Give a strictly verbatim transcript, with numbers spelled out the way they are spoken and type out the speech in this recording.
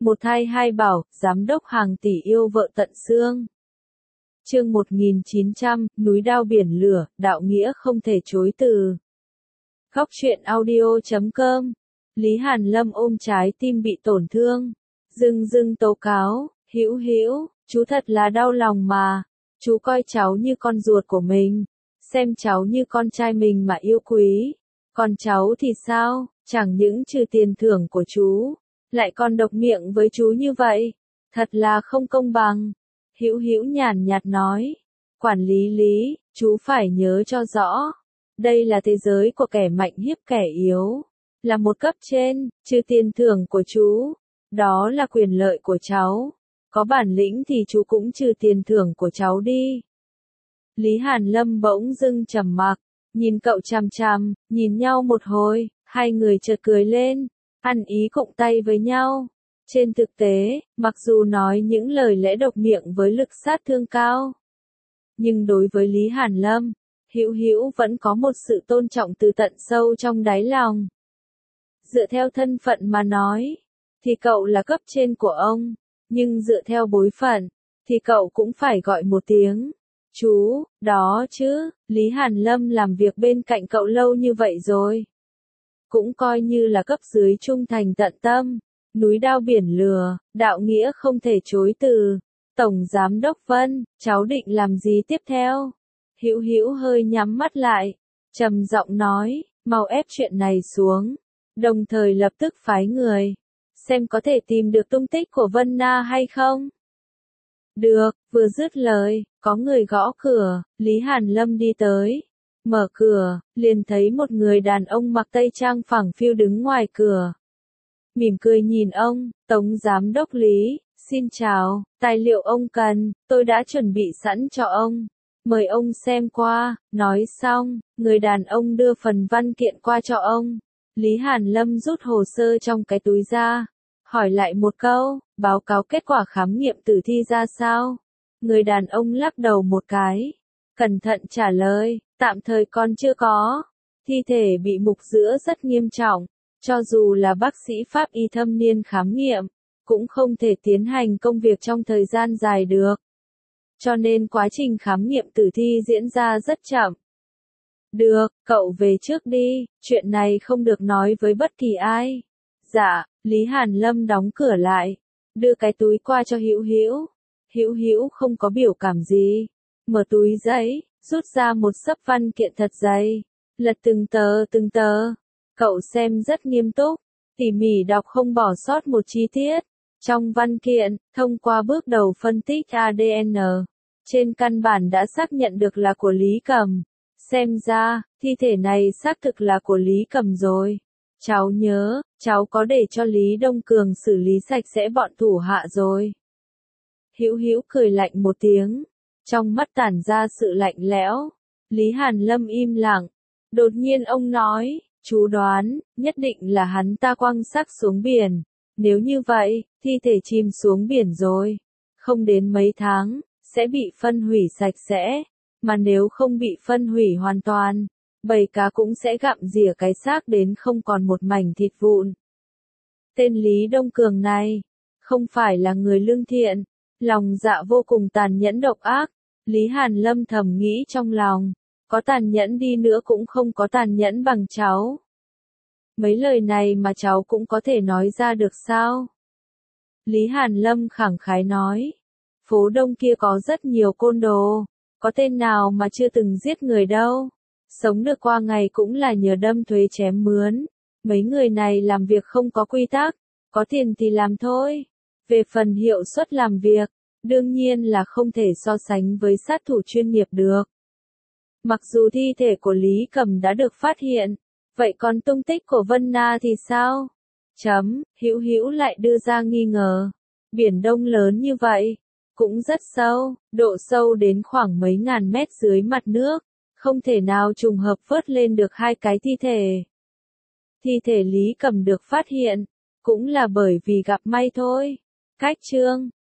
Một thai hai bảo, giám đốc hàng tỷ yêu vợ tận xương. Chương một nghìn chín trăm, núi đao biển lửa, đạo nghĩa không thể chối từ. Góc truyện audio chấm com. Lý Hàn Lâm ôm trái tim bị tổn thương, dưng dưng tố cáo, "Hữu Hữu, chú thật là đau lòng mà, chú coi cháu như con ruột của mình, xem cháu như con trai mình mà yêu quý, còn cháu thì sao, chẳng những trừ tiền thưởng của chú, lại còn độc miệng với chú như vậy, thật là không công bằng." Hữu Hữu nhàn nhạt nói, "Quản lý Lý, chú phải nhớ cho rõ, đây là thế giới của kẻ mạnh hiếp kẻ yếu, là một cấp trên, trừ tiền thưởng của chú, đó là quyền lợi của cháu, có bản lĩnh thì chú cũng trừ tiền thưởng của cháu đi." Lý Hàn Lâm bỗng dưng trầm mặc, nhìn cậu chằm chằm, nhìn nhau một hồi, hai người chợt cười lên, ăn ý cụng tay với nhau. Trên thực tế, mặc dù nói những lời lẽ độc miệng với lực sát thương cao, nhưng đối với Lý Hàn Lâm, Hữu Hữu vẫn có một sự tôn trọng từ tận sâu trong đáy lòng. Dựa theo thân phận mà nói, thì cậu là cấp trên của ông, nhưng dựa theo bối phận, thì cậu cũng phải gọi một tiếng chú, đó chứ. Lý Hàn Lâm làm việc bên cạnh cậu lâu như vậy rồi, cũng coi như là cấp dưới trung thành tận tâm. Núi đao biển lửa, đạo nghĩa không thể chối từ. Tổng Giám đốc Vân, cháu định làm gì tiếp theo? Hữu Hữu hơi nhắm mắt lại, trầm giọng nói, mau ép chuyện này xuống, đồng thời lập tức phái người, xem có thể tìm được tung tích của Vân Na hay không. Được, vừa dứt lời, có người gõ cửa, Lý Hàn Lâm đi tới. Mở cửa, liền thấy một người đàn ông mặc tây trang phẳng phiu đứng ngoài cửa. Mỉm cười nhìn ông, Tổng Giám đốc Lý, xin chào, tài liệu ông cần, tôi đã chuẩn bị sẵn cho ông. Mời ông xem qua. Nói xong, người đàn ông đưa phần văn kiện qua cho ông. Lý Hàn Lâm rút hồ sơ trong cái túi ra, hỏi lại một câu, báo cáo kết quả khám nghiệm tử thi ra sao? Người đàn ông lắc đầu một cái, cẩn thận trả lời, tạm thời còn chưa có. Thi thể bị mục rữa rất nghiêm trọng, cho dù là bác sĩ pháp y thâm niên khám nghiệm, cũng không thể tiến hành công việc trong thời gian dài được. Cho nên quá trình khám nghiệm tử thi diễn ra rất chậm. Được, cậu về trước đi, chuyện này không được nói với bất kỳ ai. Dạ, Lý Hàn Lâm đóng cửa lại, đưa cái túi qua cho Hữu Hữu. Hữu Hữu không có biểu cảm gì, mở túi giấy, rút ra một xấp văn kiện thật dày, lật từng tờ từng tờ. Cậu xem rất nghiêm túc, tỉ mỉ đọc không bỏ sót một chi tiết. Trong văn kiện, thông qua bước đầu phân tích a đê en, trên căn bản đã xác nhận được là của Lý Cầm. Xem ra, thi thể này xác thực là của Lý Cầm rồi. Cháu nhớ, cháu có để cho Lý Đông Cường xử lý sạch sẽ bọn thủ hạ rồi. Hữu Hữu cười lạnh một tiếng, trong mắt tản ra sự lạnh lẽo. Lý Hàn Lâm im lặng, đột nhiên ông nói, chú đoán, nhất định là hắn ta quăng xác xuống biển. Nếu như vậy, thi thể chìm xuống biển rồi, không đến mấy tháng, sẽ bị phân hủy sạch sẽ. Mà nếu không bị phân hủy hoàn toàn, bầy cá cũng sẽ gặm rỉa cái xác đến không còn một mảnh thịt vụn. Tên Lý Đông Cường này, không phải là người lương thiện, lòng dạ vô cùng tàn nhẫn độc ác. Lý Hàn Lâm thầm nghĩ trong lòng, có tàn nhẫn đi nữa cũng không có tàn nhẫn bằng cháu. Mấy lời này mà cháu cũng có thể nói ra được sao? Lý Hàn Lâm khẳng khái nói, phố Đông kia có rất nhiều côn đồ, có tên nào mà chưa từng giết người đâu. Sống được qua ngày cũng là nhờ đâm thuế chém mướn. Mấy người này làm việc không có quy tắc, có tiền thì làm thôi. Về phần hiệu suất làm việc, đương nhiên là không thể so sánh với sát thủ chuyên nghiệp được. Mặc dù thi thể của Lý Cầm đã được phát hiện, vậy còn tung tích của Vân Na thì sao? Chấm, Hữu Hữu lại đưa ra nghi ngờ. Biển Đông lớn như vậy, cũng rất sâu, độ sâu đến khoảng mấy ngàn mét dưới mặt nước, không thể nào trùng hợp vớt lên được hai cái thi thể. Thi thể Lý Cầm được phát hiện, cũng là bởi vì gặp may thôi. Cách chương